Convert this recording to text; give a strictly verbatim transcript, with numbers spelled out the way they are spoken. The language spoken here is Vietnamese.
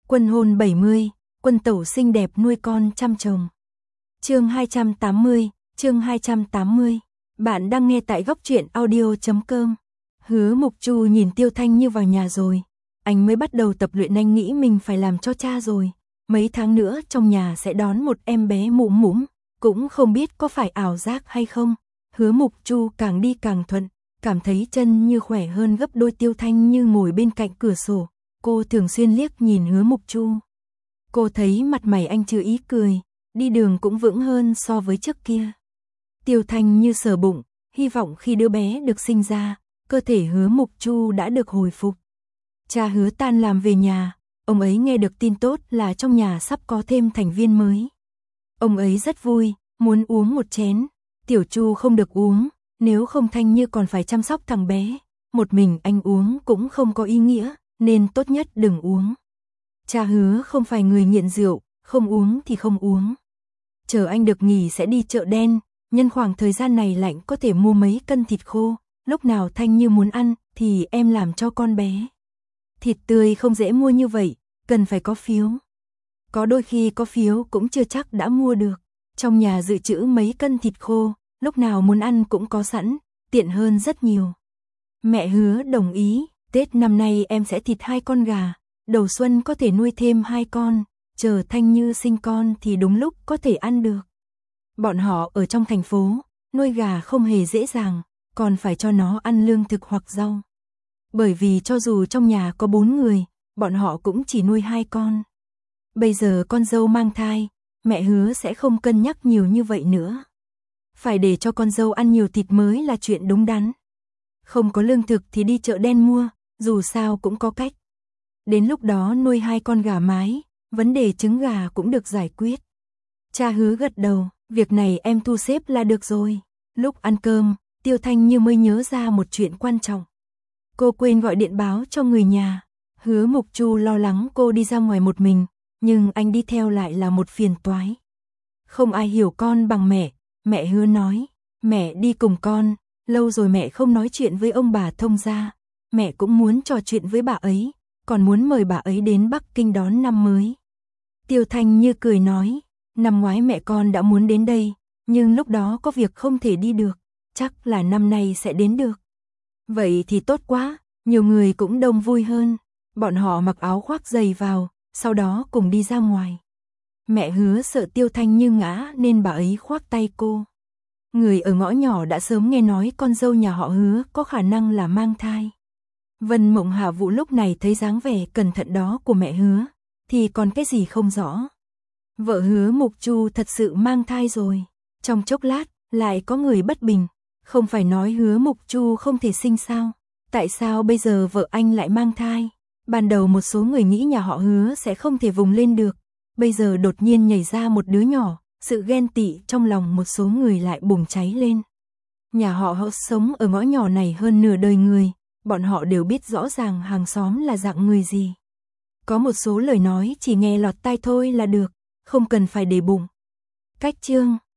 Quân hôn bảy mươi, quân tẩu xinh đẹp nuôi con chăm chồng. Chương hai trăm tám mươi, chương hai trăm tám mươi. Bạn đang nghe tại góc truyện audio chấm com. Hứa Mục Chu nhìn Tiêu Thanh Như vào nhà rồi, anh mới bắt đầu tập luyện. Anh nghĩ mình phải làm cho cha rồi, mấy tháng nữa trong nhà sẽ đón một em bé mũm mũm, cũng không biết có phải ảo giác hay không. Hứa Mục Chu càng đi càng thuận, cảm thấy chân Như khỏe hơn gấp đôi. Tiêu Thanh Như ngồi bên cạnh cửa sổ, cô thường xuyên liếc nhìn Hứa Mục Chu. Cô thấy mặt mày anh chưa ý cười, đi đường cũng vững hơn so với trước kia. Tiêu Thanh Như sờ bụng, hy vọng khi đứa bé được sinh ra, cơ thể Hứa Mục Chu đã được hồi phục. Cha Hứa tan làm về nhà, ông ấy nghe được tin tốt là trong nhà sắp có thêm thành viên mới. Ông ấy rất vui, muốn uống một chén. Tiểu Chu không được uống, nếu không Thanh Như còn phải chăm sóc thằng bé. Một mình anh uống cũng không có ý nghĩa, nên tốt nhất đừng uống. Cha Hứa không phải người nghiện rượu, không uống thì không uống. Chờ anh được nghỉ sẽ đi chợ đen, nhân khoảng thời gian này lạnh có thể mua mấy cân thịt khô, lúc nào Thanh Như muốn ăn thì em làm cho con bé. Thịt tươi không dễ mua như vậy, cần phải có phiếu. Có đôi khi có phiếu cũng chưa chắc đã mua được. Trong nhà dự trữ mấy cân thịt khô, lúc nào muốn ăn cũng có sẵn, tiện hơn rất nhiều. Mẹ Hứa đồng ý, Tết năm nay em sẽ thịt hai con gà, đầu xuân có thể nuôi thêm hai con, chờ Thanh Như sinh con thì đúng lúc có thể ăn được. Bọn họ ở trong thành phố, nuôi gà không hề dễ dàng, còn phải cho nó ăn lương thực hoặc rau. Bởi vì cho dù trong nhà có bốn người, bọn họ cũng chỉ nuôi hai con. Bây giờ con dâu mang thai, mẹ Hứa sẽ không cân nhắc nhiều như vậy nữa. Phải để cho con dâu ăn nhiều thịt mới là chuyện đúng đắn. Không có lương thực thì đi chợ đen mua, dù sao cũng có cách. Đến lúc đó nuôi hai con gà mái, vấn đề trứng gà cũng được giải quyết. Cha Hứa gật đầu, việc này em thu xếp là được rồi. Lúc ăn cơm, Tiêu Thanh Như mới nhớ ra một chuyện quan trọng. Cô quên gọi điện báo cho người nhà. Hứa Mục Chu lo lắng cô đi ra ngoài một mình, nhưng anh đi theo lại là một phiền toái. Không ai hiểu con bằng mẹ, mẹ Hứa nói, mẹ đi cùng con, lâu rồi mẹ không nói chuyện với ông bà thông gia, mẹ cũng muốn trò chuyện với bà ấy, còn muốn mời bà ấy đến Bắc Kinh đón năm mới. Tiêu Thanh Như cười nói, năm ngoái mẹ con đã muốn đến đây, nhưng lúc đó có việc không thể đi được, chắc là năm nay sẽ đến được. Vậy thì tốt quá, nhiều người cũng đông vui hơn. Bọn họ mặc áo khoác dày vào, sau đó cùng đi ra ngoài. Mẹ Hứa sợ Tiêu Thanh Như ngã nên bà ấy khoác tay cô. Người ở ngõ nhỏ đã sớm nghe nói con dâu nhà họ Hứa có khả năng là mang thai. Vân Mộng Hạ Vũ lúc này thấy dáng vẻ cẩn thận đó của mẹ Hứa, thì còn cái gì không rõ. Vợ Hứa Mục Chu thật sự mang thai rồi. Trong chốc lát, lại có người bất bình. Không phải nói Hứa Mục Chu không thể sinh sao? Tại sao bây giờ vợ anh lại mang thai? Ban đầu một số người nghĩ nhà họ Hứa sẽ không thể vùng lên được. Bây giờ đột nhiên nhảy ra một đứa nhỏ, sự ghen tị trong lòng một số người lại bùng cháy lên. Nhà họ họ sống ở ngõ nhỏ này hơn nửa đời người, bọn họ đều biết rõ ràng hàng xóm là dạng người gì. Có một số lời nói chỉ nghe lọt tai thôi là được, không cần phải để bụng. Cách chương